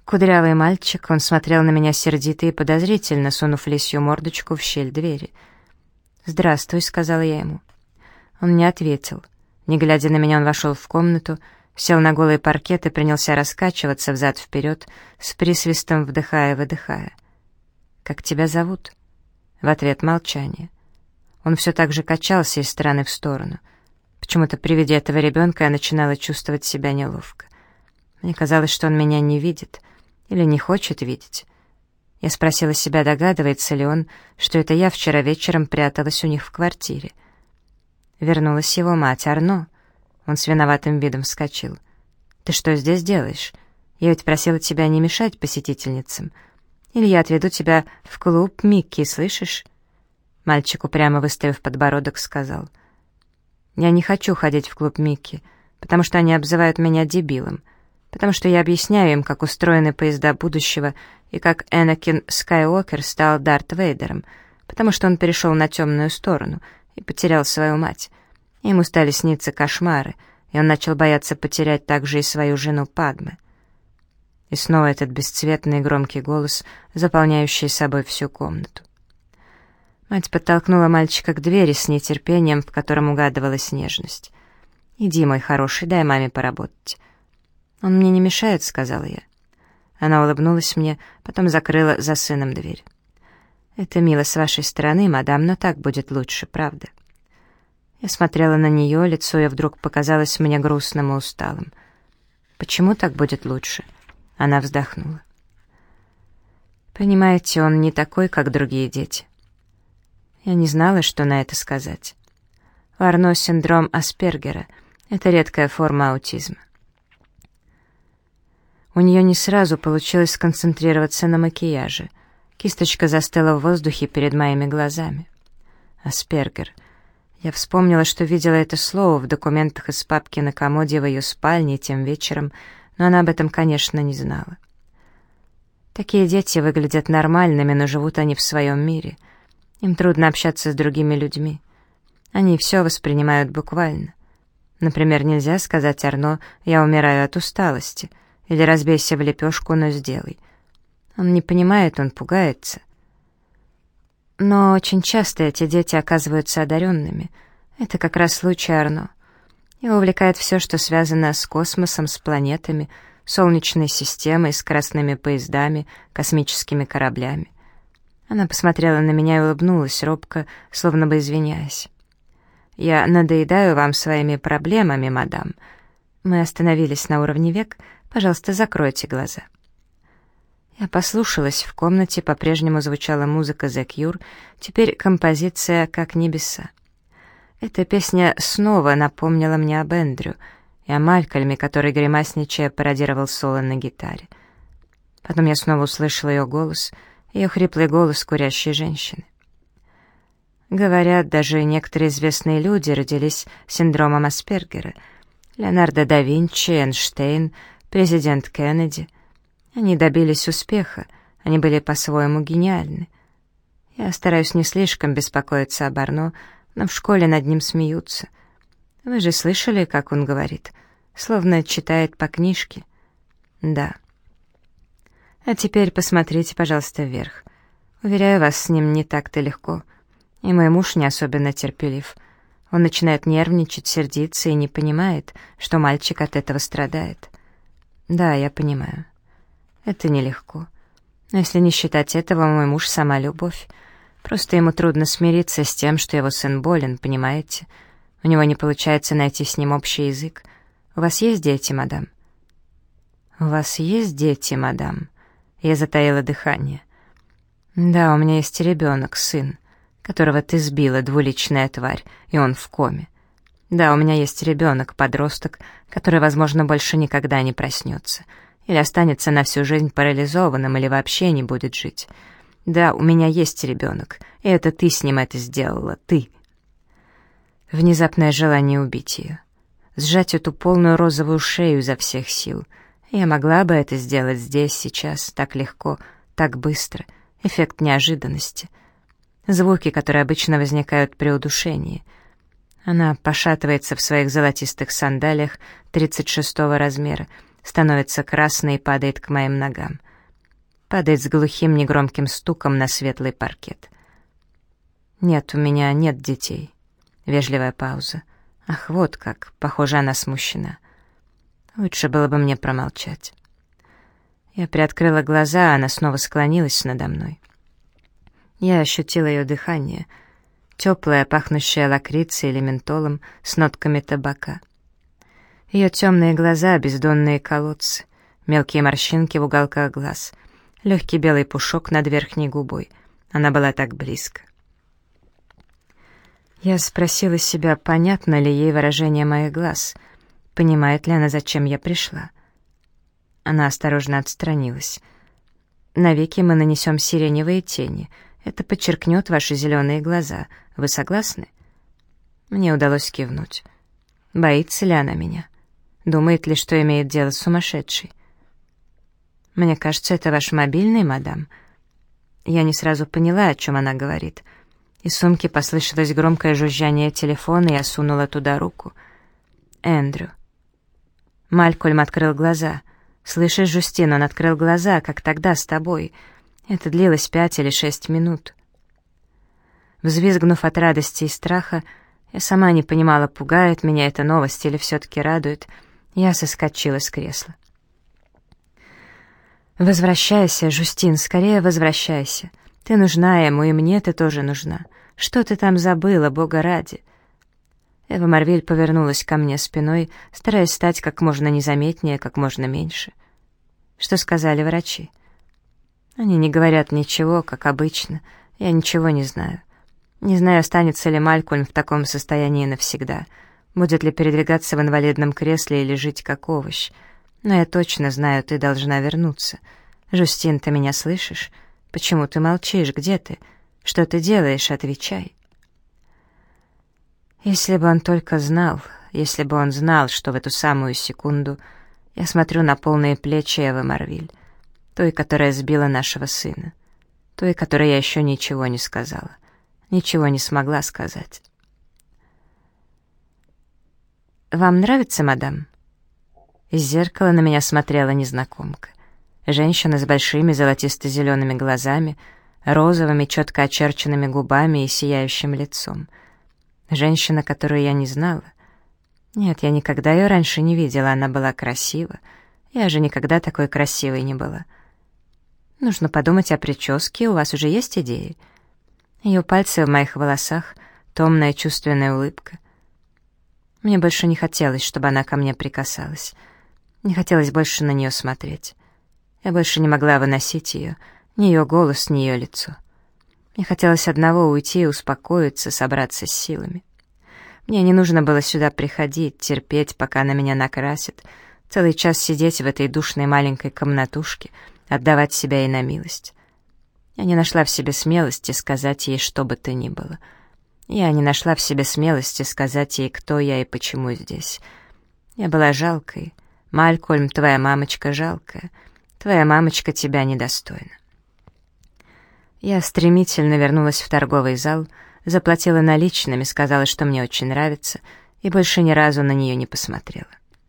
Кудрявый мальчик, он смотрел на меня сердито и подозрительно, сунув лисью мордочку в щель двери. «Здравствуй», — сказала я ему. Он не ответил. Не глядя на меня, он вошел в комнату, сел на голый паркет и принялся раскачиваться взад-вперед, с присвистом вдыхая-выдыхая. «Как тебя зовут?» В ответ молчание. Он все так же качался из стороны в сторону. Почему-то при виде этого ребенка я начинала чувствовать себя неловко. Мне казалось, что он меня не видит или не хочет видеть. Я спросила себя, догадывается ли он, что это я вчера вечером пряталась у них в квартире. Вернулась его мать, Арно. Он с виноватым видом вскочил. «Ты что здесь делаешь? Я ведь просила тебя не мешать посетительницам. Или я отведу тебя в клуб Микки, слышишь?» Мальчик, упрямо выставив подбородок, сказал: «Я не хочу ходить в клуб Микки, потому что они обзывают меня дебилом, потому что я объясняю им, как устроены поезда будущего и как Энакин Скайуокер стал Дарт Вейдером, потому что он перешел на темную сторону и потерял свою мать. Ему стали сниться кошмары, и он начал бояться потерять также и свою жену Падме». И снова этот бесцветный громкий голос, заполняющий собой всю комнату. Мать подтолкнула мальчика к двери с нетерпением, в котором угадывалась нежность. «Иди, мой хороший, дай маме поработать». «Он мне не мешает», — сказала я. Она улыбнулась мне, потом закрыла за сыном дверь. «Это мило с вашей стороны, мадам, но так будет лучше, правда?» Я смотрела на нее, лицо ее вдруг показалось мне грустным и усталым. «Почему так будет лучше?» Она вздохнула. «Понимаете, он не такой, как другие дети». Я не знала, что на это сказать. У Арно синдром Аспергера — это редкая форма аутизма. У нее не сразу получилось сконцентрироваться на макияже. Кисточка застыла в воздухе перед моими глазами. Аспергер. Я вспомнила, что видела это слово в документах из папки на комоде в ее спальне тем вечером, но она об этом, конечно, не знала. Такие дети выглядят нормальными, но живут они в своем мире. Им трудно общаться с другими людьми. Они все воспринимают буквально. Например, нельзя сказать Арно: «Я умираю от усталости», или «Разбейся в лепешку, но сделай». Он не понимает, он пугается. Но очень часто эти дети оказываются одаренными. Это как раз случай Арно. Его увлекает все, что связано с космосом, с планетами, Солнечной системой, скоростными поездами, космическими кораблями. Она посмотрела на меня и улыбнулась робко, словно бы извиняясь. «Я надоедаю вам своими проблемами, мадам. Мы остановились на уровне век. Пожалуйста, закройте глаза». Я послушалась, в комнате по-прежнему звучала музыка The Cure, теперь композиция «Как небеса». Эта песня снова напомнила мне об Эндрю и о Малькольме, который, гримасничая, пародировал соло на гитаре. Потом я снова услышала ее голос, ее хриплый голос курящей женщины. Говорят, даже некоторые известные люди родились с синдромом Аспергера. Леонардо да Винчи, Эйнштейн, президент Кеннеди. Они добились успеха, они были по-своему гениальны. Я стараюсь не слишком беспокоиться об Арно, но в школе над ним смеются. Вы же слышали, как он говорит? Словно читает по книжке. Да. А теперь посмотрите, пожалуйста, вверх. Уверяю вас, с ним не так-то легко. И мой муж не особенно терпелив. Он начинает нервничать, сердиться и не понимает, что мальчик от этого страдает. Да, я понимаю. Это нелегко. Но если не считать этого, мой муж — сама любовь. Просто ему трудно смириться с тем, что его сын болен, понимаете? У него не получается найти с ним общий язык. У вас есть дети, мадам? У вас есть дети, мадам? Я затаила дыхание. Да, у меня есть ребенок, сын, которого ты сбила, двуличная тварь, и он в коме. Да, у меня есть ребенок, подросток, который, возможно, больше никогда не проснется, или останется на всю жизнь парализованным, или вообще не будет жить. Да, у меня есть ребенок, и это ты с ним это сделала, ты. Внезапное желание убить ее. Сжать эту полную розовую шею изо всех сил. Я могла бы это сделать здесь, сейчас, так легко, так быстро. Эффект неожиданности. Звуки, которые обычно возникают при удушении. Она пошатывается в своих золотистых сандалиях 36-го размера, становится красной и падает к моим ногам. Падает с глухим негромким стуком на светлый паркет. «Нет, у меня нет детей». Вежливая пауза. «Ах, вот как!» Похоже, она смущена. Лучше было бы мне промолчать. Я приоткрыла глаза, а она снова склонилась надо мной. Я ощутила ее дыхание, теплое, пахнущее лакрицей или ментолом с нотками табака. Ее темные глаза, бездонные колодцы, мелкие морщинки в уголках глаз, легкий белый пушок над верхней губой. Она была так близко. Я спросила себя, понятно ли ей выражение моих глаз, понимает ли она, зачем я пришла. Она осторожно отстранилась. «Навеки мы нанесем сиреневые тени. Это подчеркнет ваши зеленые глаза. Вы согласны?» Мне удалось кивнуть. Боится ли она меня? Думает ли, что имеет дело с сумасшедшей? «Мне кажется, это ваш мобильный, мадам». Я не сразу поняла, о чем она говорит. Из сумки послышалось громкое жужжание телефона, и я сунула туда руку. «Эндрю». Малькольм открыл глаза. «Слышишь, Жюстин, он открыл глаза, как тогда с тобой. Это длилось 5 или 6 минут». Взвизгнув от радости и страха, я сама не понимала, пугает меня эта новость или все-таки радует, я соскочила с кресла. «Возвращайся, Жюстин, скорее возвращайся. Ты нужна ему, и мне ты тоже нужна. Что ты там забыла, Бога ради?» Эва Марвиль повернулась ко мне спиной, стараясь стать как можно незаметнее, как можно меньше. Что сказали врачи? Они не говорят ничего, как обычно. Я ничего не знаю. Не знаю, останется ли Малькольм в таком состоянии навсегда, будет ли передвигаться в инвалидном кресле или жить как овощ. Но я точно знаю, ты должна вернуться. Жюстин, ты меня слышишь? Почему ты молчишь? Где ты? Что ты делаешь? Отвечай. Если бы он только знал, если бы он знал, что в эту самую секунду я смотрю на полные плечи Эвы Марвиль, той, которая сбила нашего сына, той, которой я еще ничего не сказала, ничего не смогла сказать. «Вам нравится, мадам?» Из зеркала на меня смотрела незнакомка. Женщина с большими золотисто-зелеными глазами, розовыми, четко очерченными губами и сияющим лицом. Женщина, которую я не знала. Нет, я никогда ее раньше не видела, она была красива. Я же никогда такой красивой не была. Нужно подумать о прическе, у вас уже есть идеи? Ее пальцы в моих волосах, томная чувственная улыбка. Мне больше не хотелось, чтобы она ко мне прикасалась. Не хотелось больше на нее смотреть. Я больше не могла выносить ее, ни ее голос, ни ее лицо. Мне хотелось одного — уйти и успокоиться, собраться с силами. Мне не нужно было сюда приходить, терпеть, пока она меня накрасит, целый час сидеть в этой душной маленькой комнатушке, отдавать себя ей на милость. Я не нашла в себе смелости сказать ей, что бы то ни было. Я не нашла в себе смелости сказать ей, кто я и почему здесь. Я была жалкой. Малькольм, твоя мамочка жалкая. Твоя мамочка тебя недостойна. Я стремительно вернулась в торговый зал, заплатила наличными, сказала, что мне очень нравится, и больше ни разу на нее не посмотрела.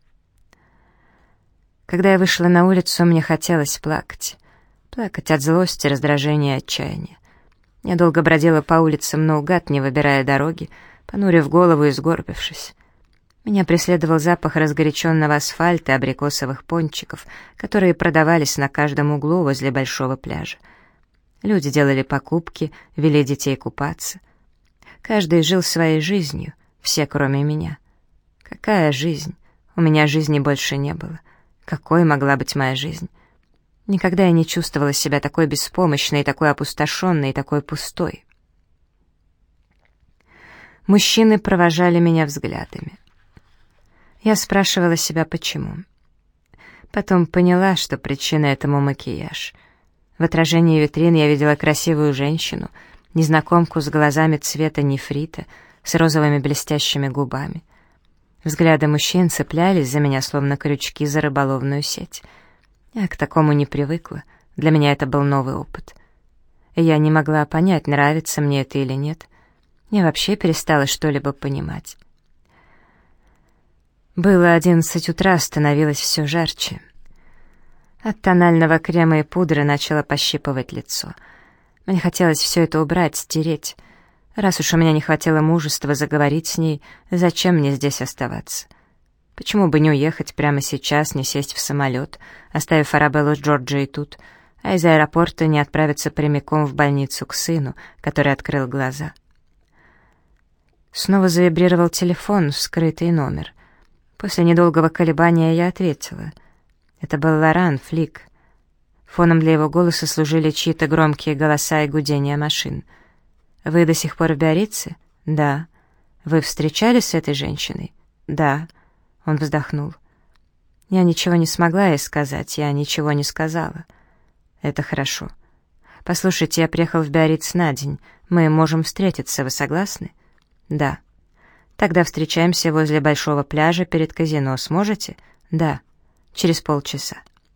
Когда я вышла на улицу, мне хотелось плакать. Плакать от злости, раздражения и отчаяния. Я долго бродила по улицам наугад, не выбирая дороги, понурив голову и сгорбившись. Меня преследовал запах разгоряченного асфальта и абрикосовых пончиков, которые продавались на каждом углу возле большого пляжа. Люди делали покупки, вели детей купаться. Каждый жил своей жизнью, все кроме меня. Какая жизнь? У меня жизни больше не было. Какой могла быть моя жизнь? Никогда я не чувствовала себя такой беспомощной, такой опустошенной, такой пустой. Мужчины провожали меня взглядами. Я спрашивала себя, почему. Потом поняла, что причина этому макияж. В отражении витрин я видела красивую женщину, незнакомку с глазами цвета нефрита, с розовыми блестящими губами. Взгляды мужчин цеплялись за меня, словно крючки за рыболовную сеть. Я к такому не привыкла, для меня это был новый опыт. Я не могла понять, нравится мне это или нет. Я вообще перестала что-либо понимать. Было 11 утра, становилось все жарче. От тонального крема и пудры начало пощипывать лицо. Мне хотелось все это убрать, стереть. Раз уж у меня не хватило мужества заговорить с ней, зачем мне здесь оставаться? Почему бы не уехать прямо сейчас, не сесть в самолет, оставив Арабеллу с Джорджией тут, а из аэропорта не отправиться прямиком в больницу к сыну, который открыл глаза? Снова завибрировал телефон, скрытый номер. После недолгого колебания я ответила. Это был Лоран, Флик. Фоном для его голоса служили чьи-то громкие голоса и гудение машин. «Вы до сих пор в Биаррице?» «Да». «Вы встречались с этой женщиной?» «Да». Он вздохнул. «Я ничего не смогла ей сказать, я ничего не сказала». «Это хорошо. Послушайте, я приехал в Биарриц на день. Мы можем встретиться, вы согласны?» «Да». «Тогда встречаемся возле большого пляжа перед казино. Сможете?» «Да». «Через полчаса».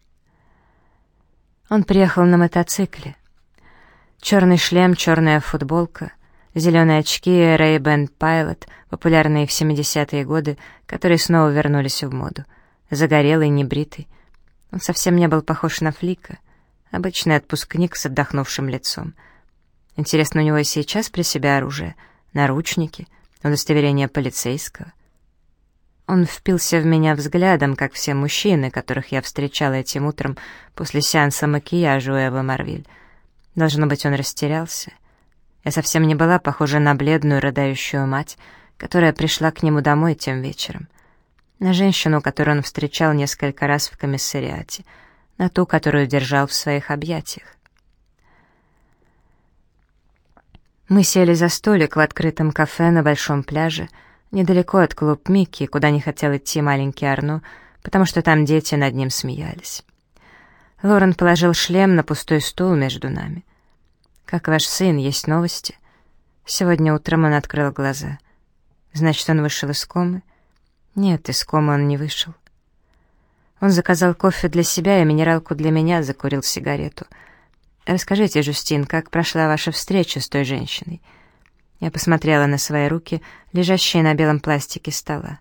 Он приехал на мотоцикле. Черный шлем, черная футболка, зеленые очки Ray-Ban Pilot, популярные в 70-е годы, которые снова вернулись в моду. Загорелый, небритый. Он совсем не был похож на Флика. Обычный отпускник с отдохнувшим лицом. Интересно, у него и сейчас при себе оружие, наручники, удостоверение полицейского. Он впился в меня взглядом, как все мужчины, которых я встречала этим утром после сеанса макияжа у Эвы Марвиль. Должно быть, он растерялся. Я совсем не была похожа на бледную рыдающую мать, которая пришла к нему домой тем вечером. На женщину, которую он встречал несколько раз в комиссариате, на ту, которую держал в своих объятиях. Мы сели за столик в открытом кафе на большом пляже, недалеко от клуб Микки, куда не хотел идти маленький Арно, потому что там дети над ним смеялись. Лорен положил шлем на пустой стул между нами. «Как ваш сын, есть новости?» Сегодня утром он открыл глаза. «Значит, он вышел из комы?» «Нет, из комы он не вышел». Он заказал кофе для себя и минералку для меня, закурил сигарету. «Расскажите, Жюстин, как прошла ваша встреча с той женщиной?» Я посмотрела на свои руки, лежащие на белом пластике стола.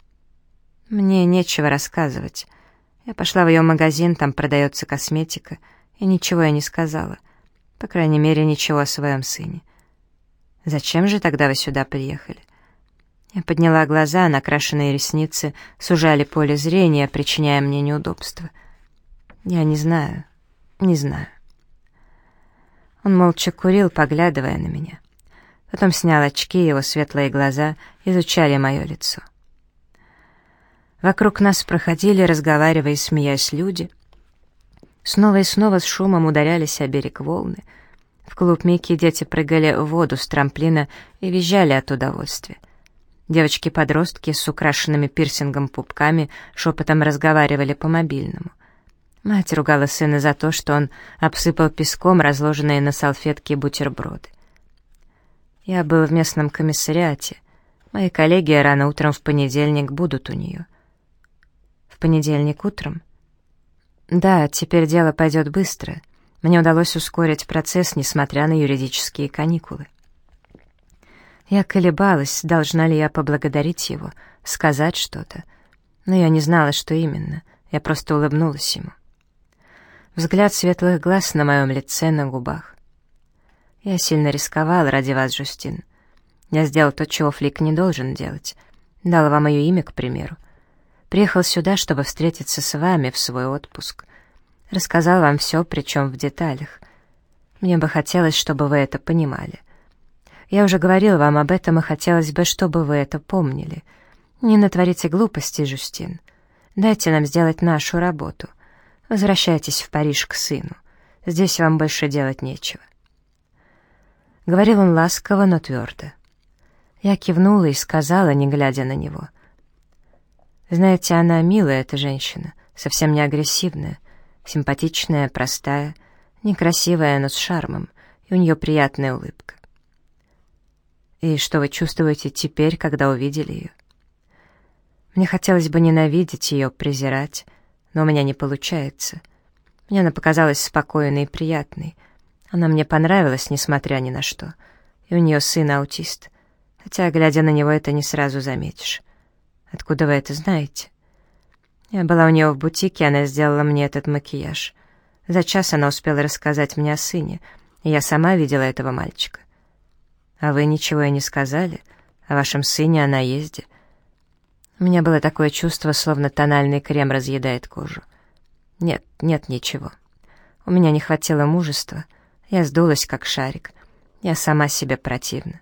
Мне нечего рассказывать. Я пошла в ее магазин, там продается косметика, и ничего я не сказала. По крайней мере, ничего о своем сыне. «Зачем же тогда вы сюда приехали?» Я подняла глаза, накрашенные ресницы сужали поле зрения, причиняя мне неудобства. «Я не знаю, не знаю». Он молча курил, поглядывая на меня. Потом снял очки, его светлые глаза изучали мое лицо. Вокруг нас проходили, разговаривая и смеясь, люди. Снова и снова с шумом ударялись о берег волны. В клуб Микки дети прыгали в воду с трамплина и визжали от удовольствия. Девочки-подростки с украшенными пирсингом пупками шепотом разговаривали по мобильному. Мать ругала сына за то, что он обсыпал песком разложенные на салфетке бутерброды. Я был в местном комиссариате. Мои коллеги рано утром в понедельник будут у нее. В понедельник утром? Да, теперь дело пойдет быстро. Мне удалось ускорить процесс, несмотря на юридические каникулы. Я колебалась, должна ли я поблагодарить его, сказать что-то. Но я не знала, что именно. Я просто улыбнулась ему. Взгляд светлых глаз на моем лице, на губах. Я сильно рисковал ради вас, Жюстин. Я сделал то, чего Флик не должен делать. Дал вам мое имя, к примеру. Приехал сюда, чтобы встретиться с вами в свой отпуск. Рассказал вам все, причем в деталях. Мне бы хотелось, чтобы вы это понимали. Я уже говорил вам об этом, и хотелось бы, чтобы вы это помнили. Не натворите глупостей, Жюстин. Дайте нам сделать нашу работу. Возвращайтесь в Париж к сыну. Здесь вам больше делать нечего. Говорил он ласково, но твердо. Я кивнула и сказала, не глядя на него. Знаете, она милая, эта женщина, совсем не агрессивная, симпатичная, простая, некрасивая, но с шармом, и у нее приятная улыбка. И что вы чувствуете теперь, когда увидели ее? Мне хотелось бы ненавидеть ее, презирать, но у меня не получается. Мне она показалась спокойной и приятной. Она мне понравилась, несмотря ни на что. И у нее сын аутист. Хотя, глядя на него, это не сразу заметишь. Откуда вы это знаете? Я была у нее в бутике, она сделала мне этот макияж. За час она успела рассказать мне о сыне, и я сама видела этого мальчика. А вы ничего и не сказали о вашем сыне, о наезде? У меня было такое чувство, словно тональный крем разъедает кожу. Нет, нет ничего. У меня не хватило мужества. Я сдулась, как шарик. Я сама себе противна.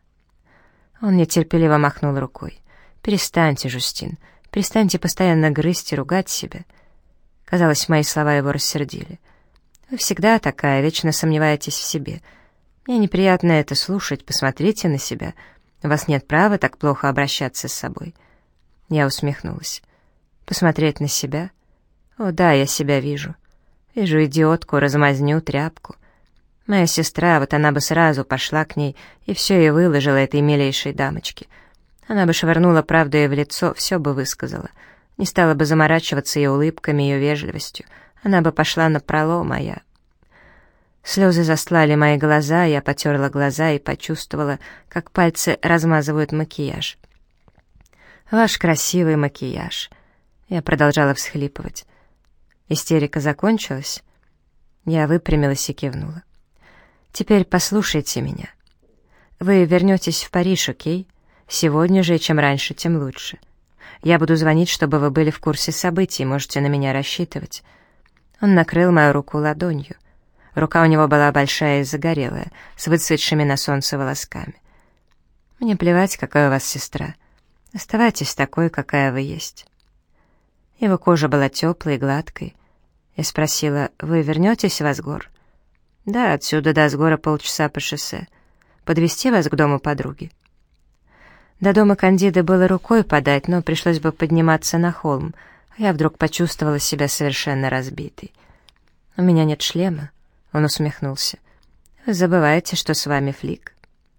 Он нетерпеливо махнул рукой. «Перестаньте, Жюстин, перестаньте постоянно грызть и ругать себя». Казалось, мои слова его рассердили. «Вы всегда такая, вечно сомневаетесь в себе. Мне неприятно это слушать, посмотрите на себя. У вас нет права так плохо обращаться с собой». Я усмехнулась. «Посмотреть на себя? О да, я себя вижу. Вижу идиотку, размазню, тряпку. Моя сестра, вот она бы сразу пошла к ней и все ей выложила этой милейшей дамочке. Она бы швырнула правду ей в лицо, все бы высказала. Не стала бы заморачиваться ее улыбками, ее вежливостью. Она бы пошла напролом, а я... Слезы застлали мои глаза, я потерла глаза и почувствовала, как пальцы размазывают макияж. «Ваш красивый макияж». Я продолжала всхлипывать. Истерика закончилась. Я выпрямилась и кивнула. «Теперь послушайте меня. Вы вернетесь в Париж, окей? Сегодня же, и чем раньше, тем лучше. Я буду звонить, чтобы вы были в курсе событий, можете на меня рассчитывать». Он накрыл мою руку ладонью. Рука у него была большая и загорелая, с выцветшими на солнце волосками. «Мне плевать, какая у вас сестра. Оставайтесь такой, какая вы есть». Его кожа была теплой и гладкой. Я спросила: «Вы вернетесь в Асгор?» «Да, отсюда до Асгора полчаса по шоссе. Подвезти вас к дому подруги?» До дома Кандиды было рукой подать, но пришлось бы подниматься на холм, а я вдруг почувствовала себя совершенно разбитой. «У меня нет шлема», — он усмехнулся. «Вы забываете, что с вами флик».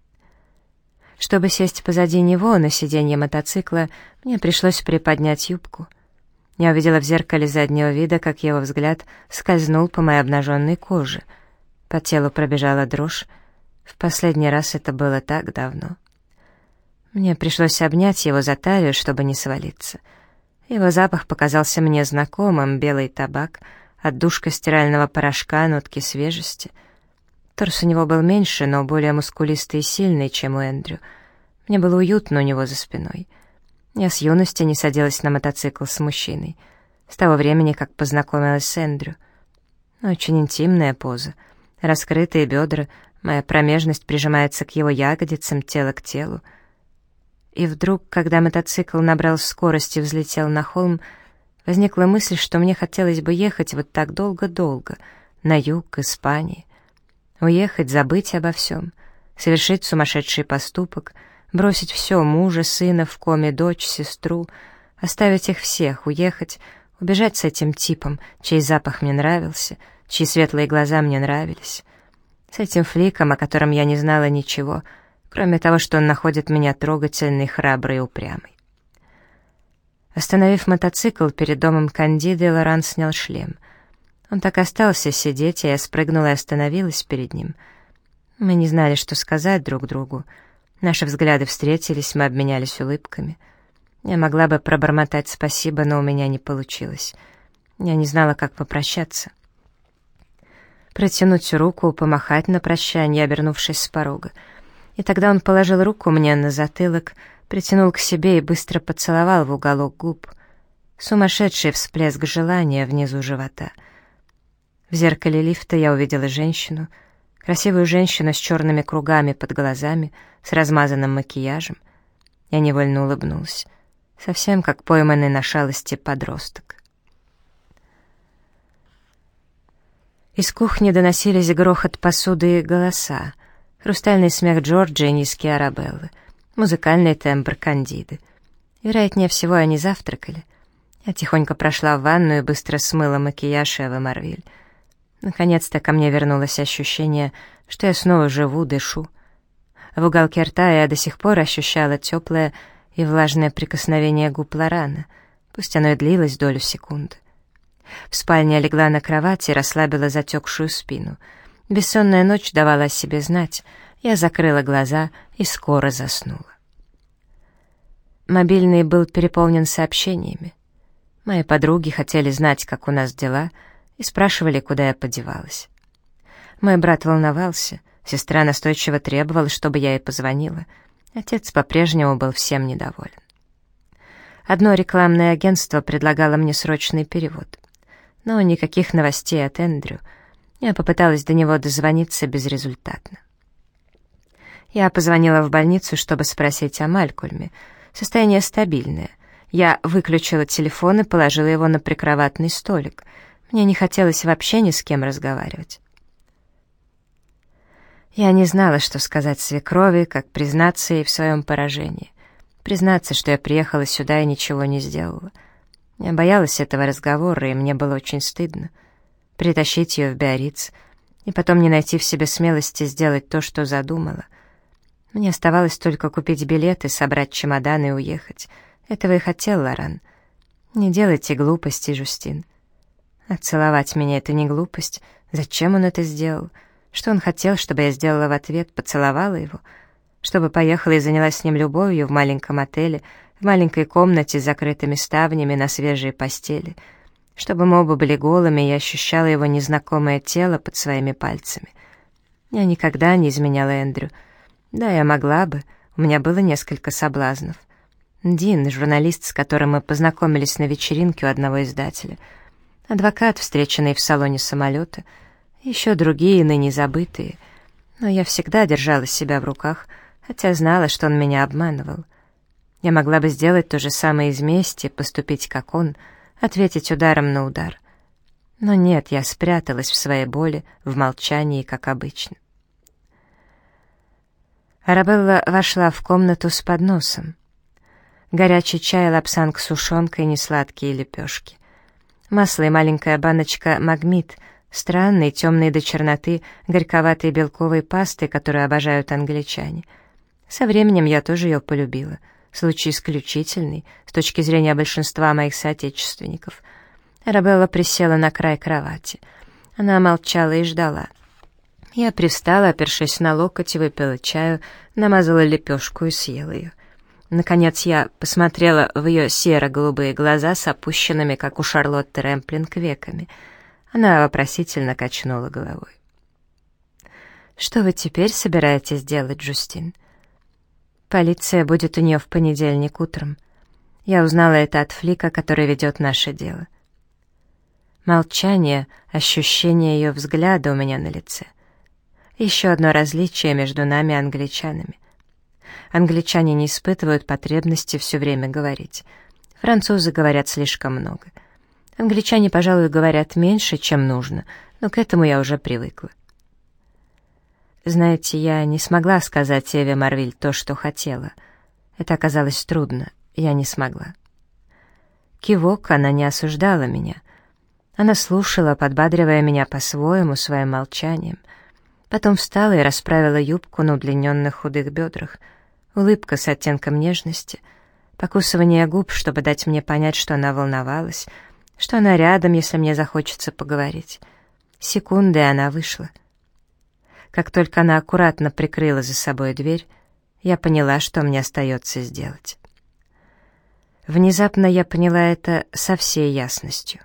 Чтобы сесть позади него на сиденье мотоцикла, мне пришлось приподнять юбку. Я увидела в зеркале заднего вида, как его взгляд скользнул по моей обнаженной коже. По телу пробежала дрожь. В последний раз это было так давно. Мне пришлось обнять его за талию, чтобы не свалиться. Его запах показался мне знакомым: белый табак, отдушка стирального порошка, нотки свежести. Торс у него был меньше, но более мускулистый и сильный, чем у Эндрю. Мне было уютно у него за спиной. Я с юности не садилась на мотоцикл с мужчиной, с того времени, как познакомилась с Эндрю. Очень интимная поза, раскрытые бедра, моя промежность прижимается к его ягодицам, тело к телу. И вдруг, когда мотоцикл набрал скорость и взлетел на холм, возникла мысль, что мне хотелось бы ехать вот так долго-долго, на юг, к Испании. Уехать, забыть обо всем, совершить сумасшедший поступок, бросить все: мужа, сына, в коме дочь, сестру, оставить их всех, уехать, убежать с этим типом, чей запах мне нравился, чьи светлые глаза мне нравились, с этим фликом, о котором я не знала ничего, кроме того, что он находит меня трогательной, храброй и упрямой. Остановив мотоцикл перед домом Кандиды, Лоран снял шлем. Он так остался сидеть, а я спрыгнула и остановилась перед ним. Мы не знали, что сказать друг другу. Наши взгляды встретились, мы обменялись улыбками. Я могла бы пробормотать спасибо, но у меня не получилось. Я не знала, как попрощаться. Протянуть руку, помахать на прощание, обернувшись с порога. И тогда он положил руку мне на затылок, притянул к себе и быстро поцеловал в уголок губ. Сумасшедший всплеск желания внизу живота. В зеркале лифта я увидела женщину, красивую женщину с черными кругами под глазами, с размазанным макияжем. Я невольно улыбнулась, совсем как пойманный на шалости подросток. Из кухни доносились грохот посуды и голоса, хрустальный смех Джорджа и низкие Арабеллы, музыкальный тембр Кандиды. Вероятнее всего, они завтракали. Я тихонько прошла в ванную и быстро смыла макияж Эвы Марвиль. Наконец-то ко мне вернулось ощущение, что я снова живу, дышу. В уголке рта я до сих пор ощущала теплое и влажное прикосновение губ Лорана, пусть оно и длилось долю секунды. В спальне я легла на кровать и расслабила затекшую спину. Бессонная ночь давала о себе знать. Я закрыла глаза и скоро заснула. Мобильный был переполнен сообщениями. Мои подруги хотели знать, как у нас дела, и спрашивали, куда я подевалась. Мой брат волновался, сестра настойчиво требовала, чтобы я ей позвонила. Отец по-прежнему был всем недоволен. Одно рекламное агентство предлагало мне срочный перевод. Но никаких новостей от Эндрю. Я попыталась до него дозвониться безрезультатно. Я позвонила в больницу, чтобы спросить о Малькольме. Состояние стабильное. Я выключила телефон и положила его на прикроватный столик. Мне не хотелось вообще ни с кем разговаривать. Я не знала, что сказать свекрови, как признаться ей в своем поражении. Признаться, что я приехала сюда и ничего не сделала. Я боялась этого разговора, и мне было очень стыдно. Притащить ее в Биарриц и потом не найти в себе смелости сделать то, что задумала. Мне оставалось только купить билеты, собрать чемодан и уехать. Этого и хотел Лоран. Не делайте глупостей, Жюстин. А целовать меня — это не глупость. Зачем он это сделал? Что он хотел, чтобы я сделала в ответ? Поцеловала его? Чтобы поехала и занялась с ним любовью в маленьком отеле, в маленькой комнате с закрытыми ставнями на свежей постели? Чтобы мы оба были голыми, и я ощущала его незнакомое тело под своими пальцами? Я никогда не изменяла Эндрю. Да, я могла бы, у меня было несколько соблазнов. Дин, журналист, с которым мы познакомились на вечеринке у одного издателя, адвокат, встреченный в салоне самолета, еще другие, ныне забытые. Но я всегда держала себя в руках, хотя знала, что он меня обманывал. Я могла бы сделать то же самое из мести, поступить как он, ответить ударом на удар. Но нет, я спряталась в своей боли, в молчании, как обычно. Арабелла вошла в комнату с подносом. Горячий чай, лапсанг с сушонкой, несладкие лепешки. Масло и маленькая баночка «Магмит», странной, темной до черноты, горьковатой белковой пасты, которую обожают англичане. Со временем я тоже ее полюбила. Случай исключительный, с точки зрения большинства моих соотечественников. Арабелла присела на край кровати. Она молчала и ждала. Я привстала, опершись на локоть, выпила чаю, намазала лепешку и съела ее. Наконец я посмотрела в ее серо-голубые глаза с опущенными, как у Шарлотты Рэмплинг, веками. Она вопросительно качнула головой. «Что вы теперь собираетесь делать, Жюстин?» «Полиция будет у нее в понедельник утром. Я узнала это от Флика, который ведет наше дело». Молчание, ощущение ее взгляда у меня на лице. Еще одно различие между нами, англичанами. Англичане не испытывают потребности все время говорить. Французы говорят слишком много. Англичане, пожалуй, говорят меньше, чем нужно, но к этому я уже привыкла. Знаете, я не смогла сказать Эве Марвиль то, что хотела. Это оказалось трудно, я не смогла. Кивок, она не осуждала меня. Она слушала, подбадривая меня по-своему, своим молчанием. Потом встала и расправила юбку на удлиненных худых бедрах. Улыбка с оттенком нежности, покусывание губ, чтобы дать мне понять, что она волновалась, что она рядом, если мне захочется поговорить. Секунды, и она вышла. Как только она аккуратно прикрыла за собой дверь, я поняла, что мне остается сделать. Внезапно я поняла это со всей ясностью.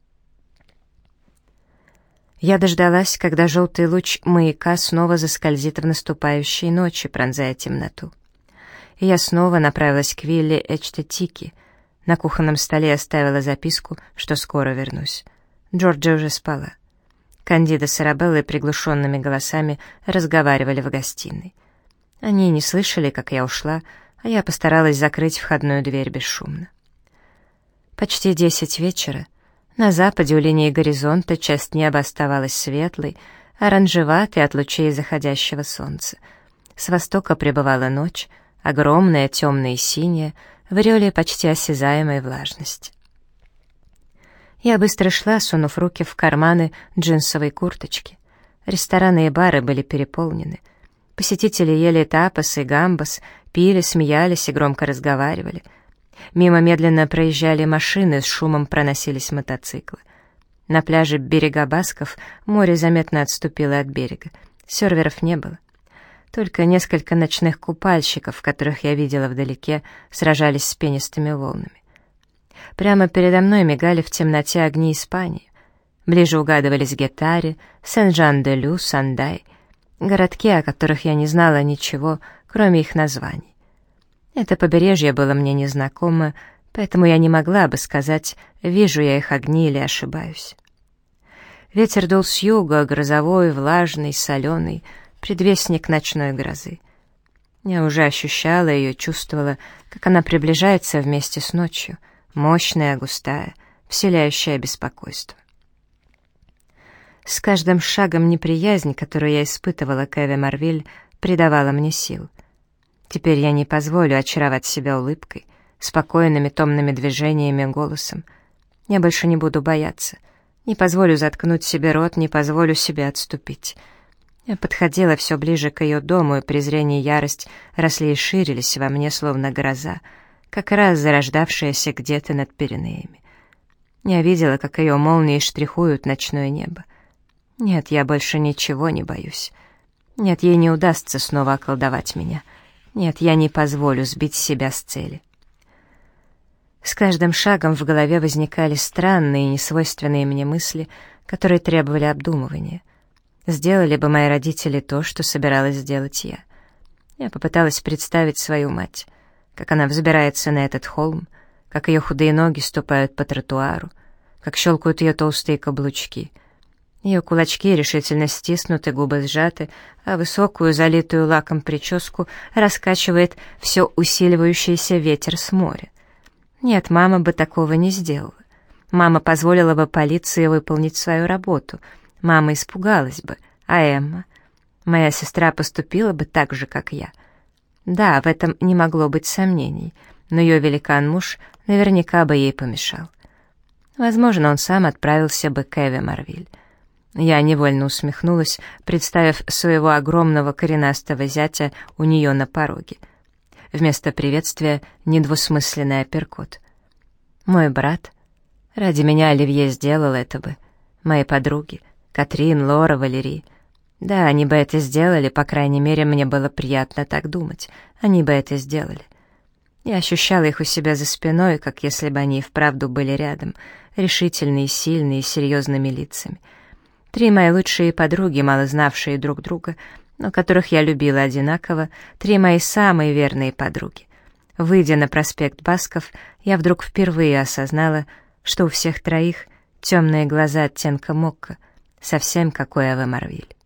Я дождалась, когда желтый луч маяка снова заскользит в наступающей ночи, пронзая темноту. И я снова направилась к вилле Эчтетики. На кухонном столе оставила записку, что скоро вернусь. Джорджия уже спала. Кандида с Арабеллой приглушенными голосами разговаривали в гостиной. Они не слышали, как я ушла, а я постаралась закрыть входную дверь бесшумно. Почти 10 вечера. На западе у линии горизонта часть неба оставалась светлой, оранжеватой от лучей заходящего солнца. С востока прибывала ночь, огромная, темная и синяя, в ореоле почти осязаемой влажности. Я быстро шла, сунув руки в карманы джинсовой курточки. Рестораны и бары были переполнены. Посетители ели тапос и гамбас, пили, смеялись и громко разговаривали. Мимо медленно проезжали машины, с шумом проносились мотоциклы. На пляже берега Басков море заметно отступило от берега. Серверов не было. Только несколько ночных купальщиков, которых я видела вдалеке, сражались с пенистыми волнами. Прямо передо мной мигали в темноте огни Испании. Ближе угадывались Гетаре, Сен-Жан-де-Лю, Сандай, городки, о которых я не знала ничего, кроме их названий. Это побережье было мне незнакомо, поэтому я не могла бы сказать, вижу я их огни или ошибаюсь. Ветер дул с юга, грозовой, влажный, соленый, предвестник ночной грозы. Я уже ощущала ее, чувствовала, как она приближается вместе с ночью, мощная, густая, вселяющая беспокойство. С каждым шагом неприязнь, которую я испытывала к Эве Марвиль, придавала мне сил. Теперь я не позволю очаровать себя улыбкой, спокойными томными движениями, голосом. Я больше не буду бояться, не позволю заткнуть себе рот, не позволю себе отступить. Я подходила все ближе к ее дому, и презрение и ярость росли и ширились во мне, словно гроза, как раз зарождавшаяся где-то над Пиренеями. Я видела, как ее молнии штрихуют ночное небо. Нет, я больше ничего не боюсь. Нет, ей не удастся снова околдовать меня. Нет, я не позволю сбить себя с цели. С каждым шагом в голове возникали странные и несвойственные мне мысли, которые требовали обдумывания. Сделали бы мои родители то, что собиралась сделать я. Я попыталась представить свою мать, как она взбирается на этот холм, как ее худые ноги ступают по тротуару, как щелкают ее толстые каблучки. Ее кулачки решительно стиснуты, губы сжаты, а высокую, залитую лаком прическу раскачивает все усиливающийся ветер с моря. Нет, мама бы такого не сделала. Мама позволила бы полиции выполнить свою работу. Мама испугалась бы, а Эмма? Моя сестра поступила бы так же, как я. Да, в этом не могло быть сомнений, но ее великан-муж наверняка бы ей помешал. Возможно, он сам отправился бы к Эве Марвиль. Я невольно усмехнулась, представив своего огромного коренастого зятя у нее на пороге. Вместо приветствия недвусмысленный апперкот. Мой брат. Ради меня Оливье сделал это бы. Мои подруги. Катрин, Лора, Валерий. Да, они бы это сделали, по крайней мере, мне было приятно так думать. Они бы это сделали. Я ощущала их у себя за спиной, как если бы они и вправду были рядом, решительные, сильные, с серьезными лицами. 3 мои лучшие подруги, мало знавшие друг друга, но которых я любила одинаково, 3 мои самые верные подруги. Выйдя на проспект Басков, я вдруг впервые осознала, что у всех 3 темные глаза оттенка мокко, совсем как у Эвы Марвиль.